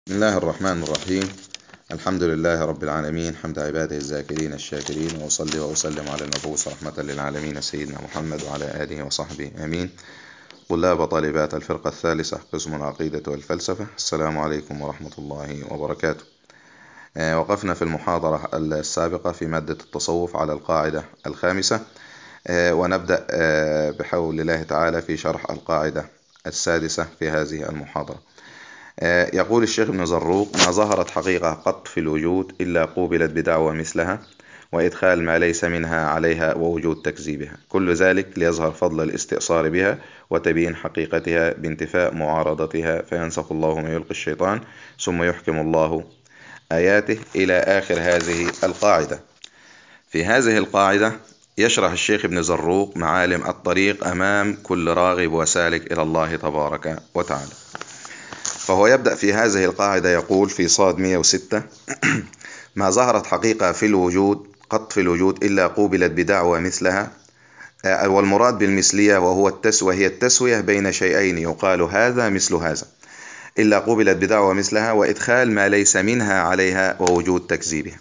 بسم الله الرحمن الرحيم. الحمد لله رب العالمين، حمد عباده الذاكرين الشاكرين، وأصلي وأسلم على المبعوث رحمة للعالمين سيدنا محمد وعلى آله وصحبه آمين. طلاب وطالبات الفرقة الثالثة قسم العقيدة والفلسفة، السلام عليكم ورحمة الله وبركاته. وقفنا في المحاضرة السابقة في مادة التصوف على القاعدة الخامسة، ونبدأ بحول الله تعالى في شرح القاعدة السادسة في هذه المحاضرة. يقول الشيخ ابن زروق: ما ظهرت حقيقة قط في الوجود إلا قوبلت بدعوى مثلها، وإدخال ما ليس منها عليها، ووجود تكذيبها، كل ذلك ليظهر فضل الاستئصال بها وتبيين حقيقتها بانتفاء معارضتها، فينسخ الله ما يلقي الشيطان ثم يحكم الله آياته، إلى آخر هذه القاعدة. في هذه القاعدة يشرح الشيخ ابن زروق معالم الطريق أمام كل راغب وسالك إلى الله تبارك وتعالى. فهو يبدأ في هذه القاعدة يقول في صاد 106: ما ظهرت حقيقة في الوجود قط في الوجود إلا قوبلت بدعوى مثلها. والمراد بالمثلية وهي التسوية بين شيئين يقال هذا مثل هذا، إلا قوبلت بدعوى مثلها، وإدخال ما ليس منها عليها، ووجود تكذيبها.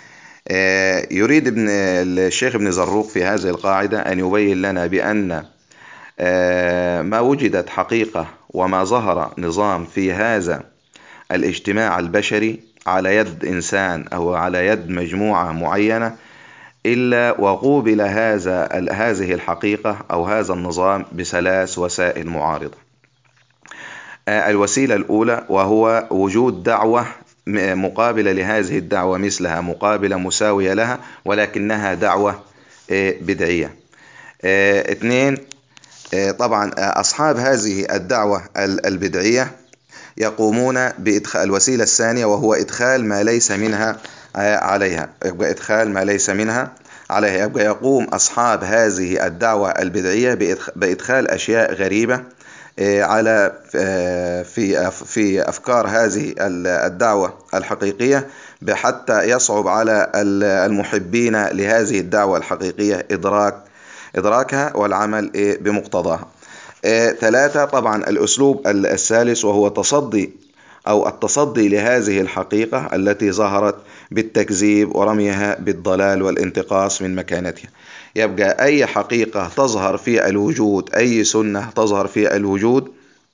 يريد الشيخ ابن زروق في هذه القاعدة أن يبين لنا بأن ما وجدت حقيقة وما ظهر نظام في هذا الاجتماع البشري على يد إنسان أو على يد مجموعة معينة إلا وقوبل هذه الحقيقة أو هذا النظام بثلاث وسائل معارضة. الوسيلة الأولى وهو وجود دعوة مقابلة لهذه الدعوة مثلها، مقابلة مساوية لها، ولكنها دعوة بدعية. اثنين، طبعا أصحاب هذه الدعوة البدعية يقومون بإدخال الوسيلة الثانية وهو إدخال ما ليس منها عليها. يبقى إدخال ما ليس منها عليها، يبقى يقوم أصحاب هذه الدعوة البدعية بإدخال أشياء غريبة على في أفكار هذه الدعوة الحقيقية، حتى يصعب على المحبين لهذه الدعوة الحقيقية إدراكها والعمل بمقتضاها. ثلاثة، طبعا الأسلوب الثالث وهو التصدي لهذه الحقيقة التي ظهرت بالتكذيب ورميها بالضلال والانتقاص من مكانتها. يبقى أي حقيقة تظهر في الوجود، أي سنة تظهر في الوجود،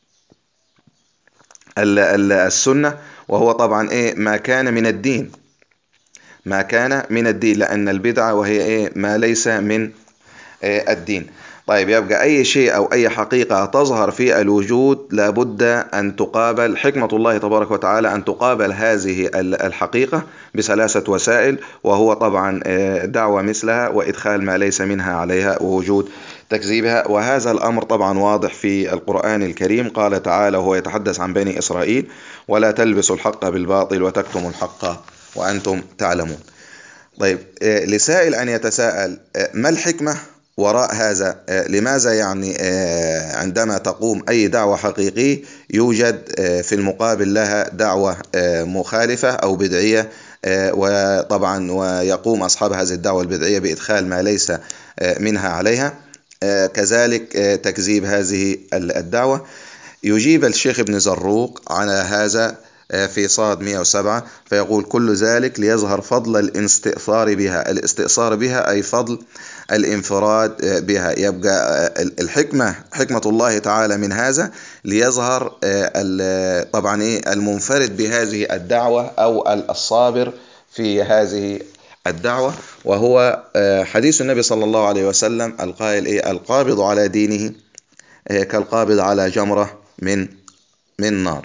السنة، وهو طبعا ما كان من الدين، ما كان من الدين، لأن البدعة وهي ما ليس من الدين. طيب، يبقى أي شيء أو أي حقيقة تظهر في الوجود لابد أن تقابل، حكمة الله تبارك وتعالى أن تقابل هذه الحقيقة بثلاثة وسائل، وهو طبعا دعوة مثلها، وإدخال ما ليس منها عليها، ووجود تكذيبها. وهذا الأمر طبعا واضح في القرآن الكريم. قال تعالى وهو يتحدث عن بني إسرائيل: ولا تلبسوا الحق بالباطل وتكتموا الحق وأنتم تعلمون. طيب، لسائل أن يتساءل: ما الحكمة وراء هذا؟ لماذا يعني عندما تقوم أي دعوة حقيقية يوجد في المقابل لها دعوة مخالفة أو بدعية، وطبعا ويقوم أصحاب هذه الدعوة البدعية بإدخال ما ليس منها عليها، كذلك تكذيب هذه الدعوة؟ يجيب الشيخ ابن زروق على هذا في صاد 107 فيقول: كل ذلك ليظهر فضل الاستئثار بها. الاستئثار بها أي فضل الانفراد بها. يبقى حكمة الله تعالى من هذا ليظهر طبعا المنفرد بهذه الدعوة أو الصابر في هذه الدعوة، وهو حديث النبي صلى الله عليه وسلم القائل: القابض على دينه كالقابض على جمرة من نار.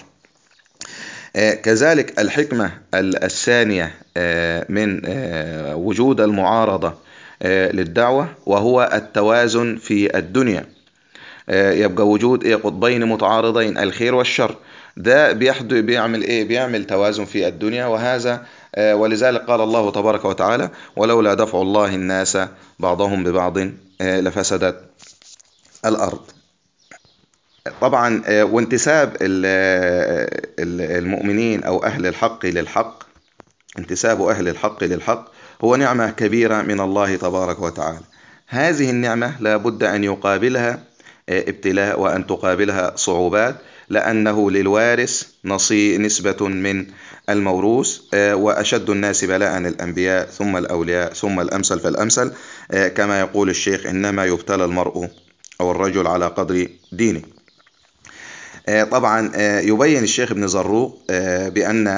كذلك الحكمة الثانية من وجود المعارضة للدعوة وهو التوازن في الدنيا. يبقى وجود قطبين متعارضين، الخير والشر، ده بيعمل توازن في الدنيا. وهذا ولذلك قال الله تبارك وتعالى: ولولا دفع الله الناس بعضهم ببعض لفسدت الأرض. طبعا وانتساب المؤمنين أو أهل الحق للحق، انتساب أهل الحق للحق هو نعمة كبيرة من الله تبارك وتعالى. هذه النعمة لا بد أن يقابلها ابتلاء وأن تقابلها صعوبات، لأنه للوارث نسبة من الموروث. وأشد الناس بلاء الأنبياء ثم الأولياء ثم الأمثل فالأمثل، كما يقول الشيخ: إنما يبتلى المرء أو الرجل على قدر دينه. طبعا يبين الشيخ ابن زروق بأن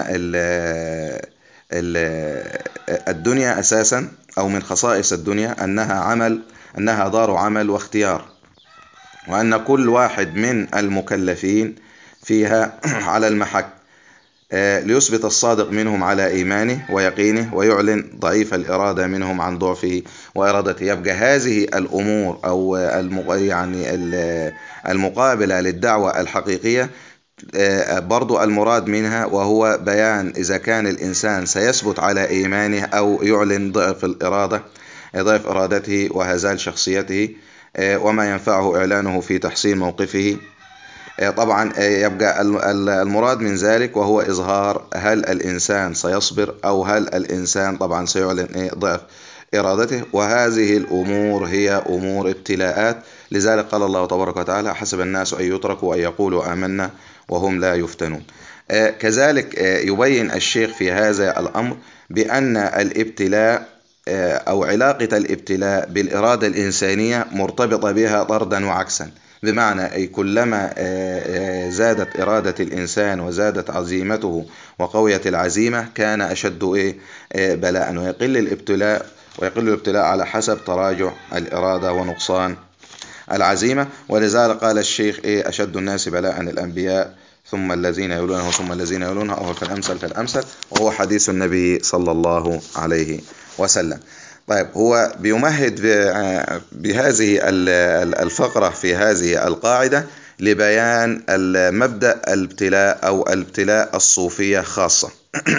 الدنيا أساسا، أو من خصائص الدنيا أنها دار عمل واختيار، وأن كل واحد من المكلفين فيها على المحك ليثبت الصادق منهم على إيمانه ويقينه، ويعلن ضعيف الإرادة منهم عن ضعفه وإرادته. يبقى هذه الأمور أو يعني المقابلة للدعوة الحقيقية برضو المراد منها، وهو بيان إذا كان الإنسان سيثبت على إيمانه أو يعلن ضعف إرادته وهزال شخصيته، وما ينفعه إعلانه في تحسين موقفه. طبعا يبقى المراد من ذلك وهو إظهار هل الإنسان سيصبر، أو هل الإنسان طبعا سيعلن ضعف إرادته. وهذه الأمور هي أمور ابتلاءات، لذلك قال الله تبارك وتعالى: حسب الناس أن يتركوا أن يقولوا آمنا وهم لا يفتنون. كذلك يبين الشيخ في هذا الأمر بأن الابتلاء أو علاقة الابتلاء بالإرادة الإنسانية مرتبطة بها طردا وعكسا، بمعنى أي كلما زادت إرادة الإنسان وزادت عزيمته وقوية العزيمة كان أشد بلاء، ويقل الابتلاء على حسب تراجع الإرادة ونقصان العزيمة. ولذلك قال الشيخ: أشد الناس بلاء الأنبياء ثم الذين يلونهم ثم الذين يلونهم، أو فالأمثل فالأمثل، وهو حديث النبي صلى الله عليه وسلم. طيب، هو بيمهد بهذه الفقرة في هذه القاعدة لبيان المبدأ الابتلاء أو الابتلاء الصوفية خاصة.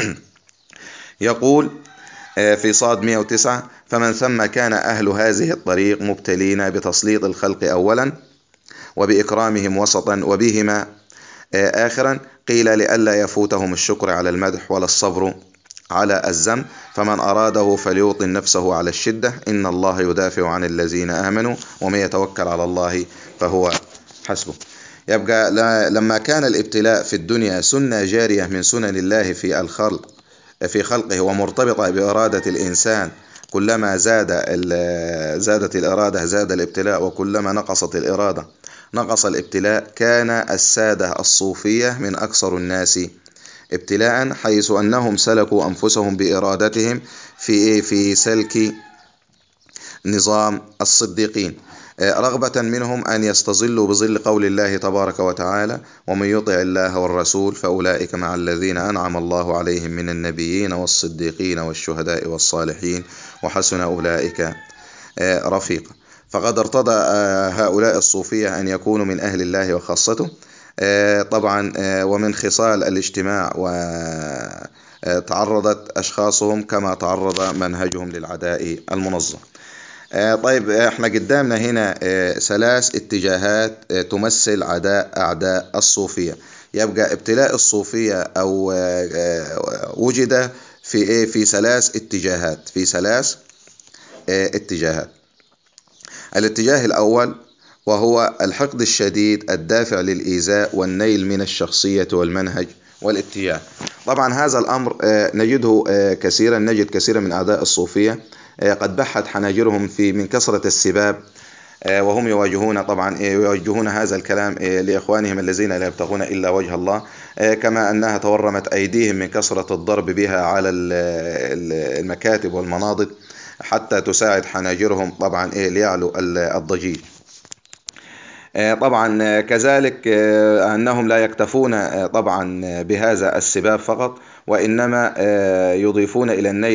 يقول في صاد 109: فمن ثم كان أهل هذه الطريق مبتلين بتسليط الخلق أولا، وبإكرامهم وسطا، وبهما آخرا، قيل لئلا يفوتهم الشكر على المدح ولا الصبر على الذم، فمن أراده فليوطن نفسه على الشدة، إن الله يدافع عن الذين آمنوا، ومن يتوكل على الله فهو حسبه. يبقى لما كان الابتلاء في الدنيا سنة جارية من سنن الله في خلقه ومرتبطة بإرادة الإنسان، كلما زادت الإرادة زاد الابتلاء، وكلما نقصت الإرادة نقص الابتلاء، كان السادة الصوفية من أكثر الناس ابتلاء، حيث أنهم سلكوا أنفسهم بإرادتهم في سلك نظام الصديقين، رغبة منهم أن يستظلوا بظل قول الله تبارك وتعالى: ومن يطع الله والرسول فأولئك مع الذين أنعم الله عليهم من النبيين والصديقين والشهداء والصالحين وحسن أولئك رفيقا. فقد ارتضى هؤلاء الصوفية أن يكونوا من أهل الله وخاصته. طبعا ومن خصال الاجتماع، وتعرضت أشخاصهم كما تعرض منهجهم للعداء المنظم. طيب، احنا قدامنا هنا 3 اتجاهات تمثل أعداء الصوفية. يبقى ابتلاء الصوفية أو وجد في 3 اتجاهات. الاتجاه الأول وهو الحقد الشديد الدافع للإيذاء والنيل من الشخصية والمنهج والاتجاه. طبعا هذا الأمر نجد كثيرا من أعداء الصوفية قد بحت حناجرهم من كثرة السباب، وهم يوجهون هذا الكلام لإخوانهم الذين لا يبتغون إلا وجه الله، كما أنها تورمت أيديهم من كثرة الضرب بها على المكاتب والمناضد حتى تساعد حناجرهم طبعا ليعلو الضجيج. طبعا كذلك أنهم لا يكتفون طبعا بهذا السباب فقط، وإنما يضيفون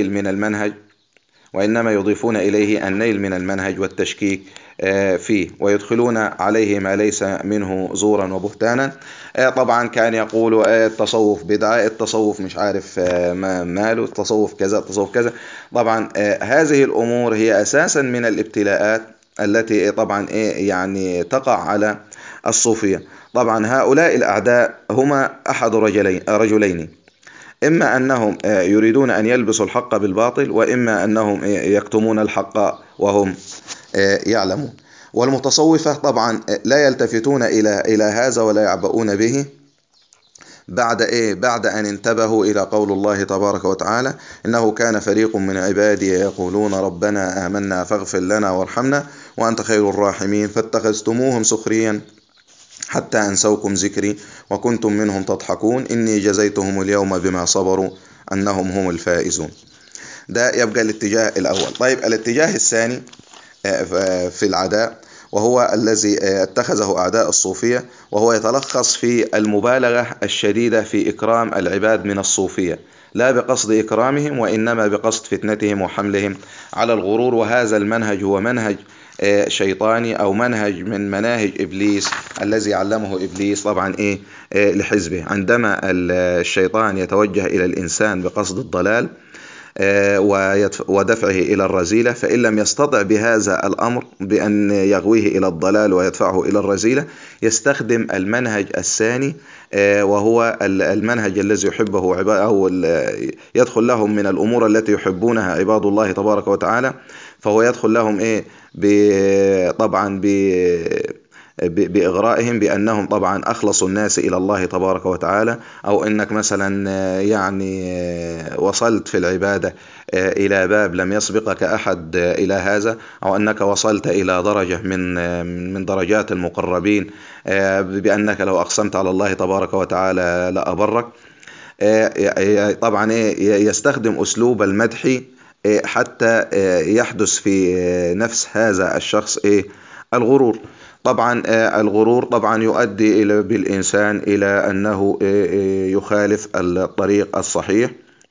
إليه النيل من المنهج والتشكيك فيه، ويدخلون عليه ما ليس منه زورا وبهتانا. طبعا كان يقول التصوف بدعة، التصوف مش عارف ماله، التصوف كذا، التصوف كذا. طبعا هذه الأمور هي أساسا من الابتلاءات التي طبعا يعني تقع على الصوفية. طبعا هؤلاء الأعداء هما أحد رجلين: إما أنهم يريدون أن يلبسوا الحق بالباطل، وإما أنهم يكتمون الحق وهم يعلمون. والمتصوفة طبعا لا يلتفتون إلى هذا ولا يعبؤون به بعد بعد أن انتبهوا إلى قول الله تبارك وتعالى: إنه كان فريق من عبادي يقولون ربنا آمنا فاغفر لنا وارحمنا وأنت خير الراحمين فاتخذتموهم سخريا حتى أنسوكم ذكري وكنتم منهم تضحكون إني جزيتهم اليوم بما صبروا أنهم هم الفائزون. ده يبقى الاتجاه الأول. طيب الاتجاه الثاني في العداء، وهو الذي اتخذه أعداء الصوفية، وهو يتلخص في المبالغة الشديدة في إكرام العباد من الصوفية، لا بقصد إكرامهم وإنما بقصد فتنتهم وحملهم على الغرور. وهذا المنهج هو منهج شيطاني أو منهج من مناهج إبليس الذي علمه إبليس طبعا لحزبه. عندما الشيطان يتوجه إلى الإنسان بقصد الضلال ودفعه إلى الرذيلة، فإن لم يستطع بهذا الأمر بأن يغويه إلى الضلال ويدفعه إلى الرذيلة، يستخدم المنهج الثاني، وهو المنهج الذي يحبه عباد، أو يدخل لهم من الأمور التي يحبونها عباد الله تبارك وتعالى. فهو يدخل لهم طبعا بإغرائهم بأنهم طبعا أخلصوا الناس إلى الله تبارك وتعالى، أو أنك مثلا وصلت في العبادة إلى باب لم يسبقك أحد إلى هذا، أو أنك وصلت إلى درجة من درجات المقربين بأنك لو أقسمت على الله تبارك وتعالى لأبرك. طبعا يستخدم أسلوب المدح حتى يحدث في نفس هذا الشخص الغرور. طبعا الغرور طبعا يؤدي بالإنسان إلى أنه يخالف الطريق الصحيح،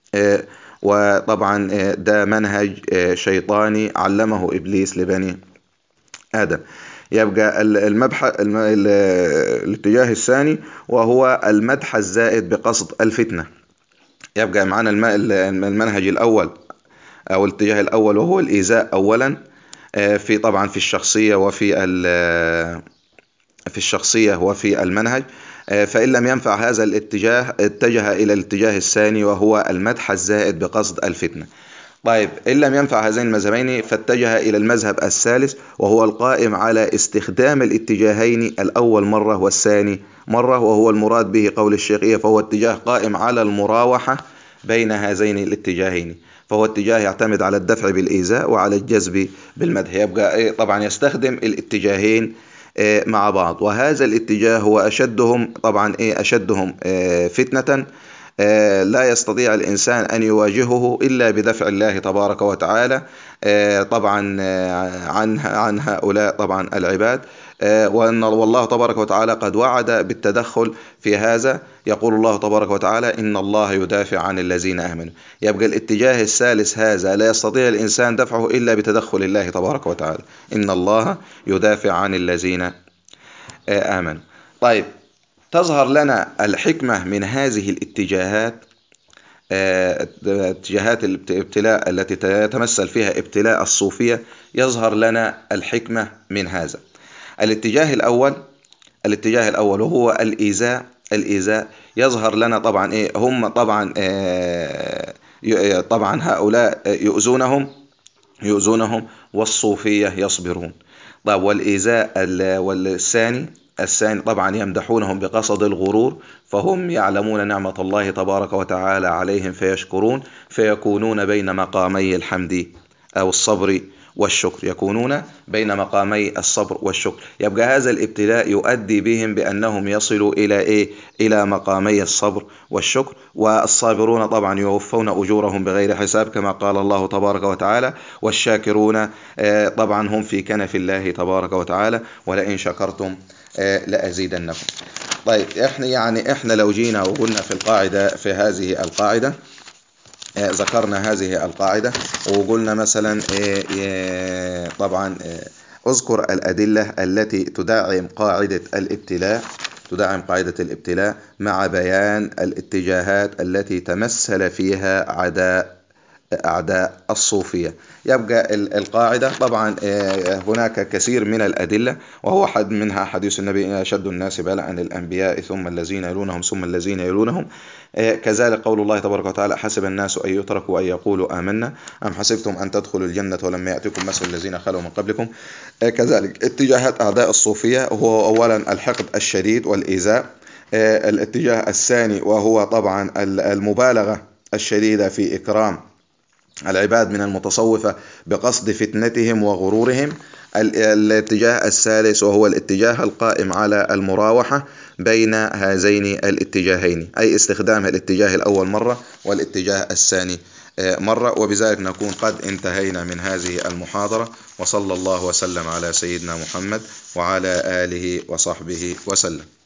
وطبعا ده منهج شيطاني علمه إبليس لبني آدم. يبقى الاتجاه الثاني وهو المدح الزائد بقصد الفتنة. يبقى معنا المنهج الأول أو الاتجاه الأول، وهو الإيذاء أولا في طبعا في الشخصية وفي المنهج. فإن لم ينفع هذا الاتجاه اتجه إلى الاتجاه الثاني، وهو المدح الزائد بقصد الفتنة. طيب إن لم ينفع هذين المذهبين فاتجه إلى المذهب الثالث، وهو القائم على استخدام الاتجاهين الأول مرة والثاني مرة، وهو المراد به قول الشيخ فهو اتجاه قائم على المراوحة بين هذين الاتجاهين. فهو اتجاه يعتمد على الدفع بالإيذاء وعلى الجذب بالمدح. يبقى طبعا يستخدم الاتجاهين مع بعض. وهذا الاتجاه هو أشدهم طبعا أشدهم فتنة، لا يستطيع الإنسان أن يواجهه إلا بدفع الله تبارك وتعالى طبعا عن هؤلاء طبعا العباد. والله تبارك وتعالى قد وعد بالتدخل في هذا. يقول الله تبارك وتعالى: إن الله يدافع عن الذين آمنوا. يبقى الاتجاه الثالث هذا لا يستطيع الإنسان دفعه إلا بتدخل الله تبارك وتعالى. إن الله يدافع عن الذين آمنوا. طيب تظهر لنا الحكمة من هذه الاتجاهات، اتجاهات الابتلاء التي يتمثل فيها ابتلاء الصوفية. يظهر لنا الحكمة من هذا الاتجاه الأول وهو الإيذاء. يظهر لنا طبعا هم طبعا طبعا هؤلاء يؤذونهم والصوفية يصبرون. طيب والإيذاء الثاني طبعا يمدحونهم بقصد الغرور، فهم يعلمون نعمة الله تبارك وتعالى عليهم فيشكرون، فيكونون بين مقامي الحمد أو الصبر والشكر، يكونون بين مقامي الصبر والشكر. يبقى هذا الابتلاء يؤدي بهم بأنهم يصلوا إلى مقامي الصبر والشكر. والصابرون طبعا يوفون أجورهم بغير حساب، كما قال الله تبارك وتعالى: والشاكرون طبعا هم في كنف الله تبارك وتعالى ولئن شكرتم لأزيدنكم. طيب احنا لو جينا وقلنا في هذه القاعدة ذكرنا هذه القاعدة وقلنا مثلا طبعا اذكر الأدلة التي تدعم قاعدة الابتلاء مع بيان الاتجاهات التي تمثل فيها عداء أعداء الصوفية. يبقى القاعدة طبعا هناك كثير من الأدلة، وهو منها حديث النبي: أشد الناس بلاء الأنبياء ثم الذين يلونهم ثم الذين يلونهم. كذلك قول الله تبارك وتعالى: حسب الناس أن يتركوا أن يقولوا آمنا أم حسبتم أن تدخلوا الجنة ولما يأتكم مثل الذين خلوا من قبلكم. كذلك اتجاهات أعداء الصوفية هو أولا الحقد الشديد والإيذاء. الاتجاه الثاني وهو طبعا المبالغة الشديدة في إكرام العباد من المتصوفة بقصد فتنتهم وغرورهم. الاتجاه الثالث وهو الاتجاه القائم على المراوحة بين هذين الاتجاهين، أي استخدام الاتجاه الأول مرة والاتجاه الثاني مرة. وبذلك نكون قد انتهينا من هذه المحاضرة، وصلى الله وسلم على سيدنا محمد وعلى آله وصحبه وسلم.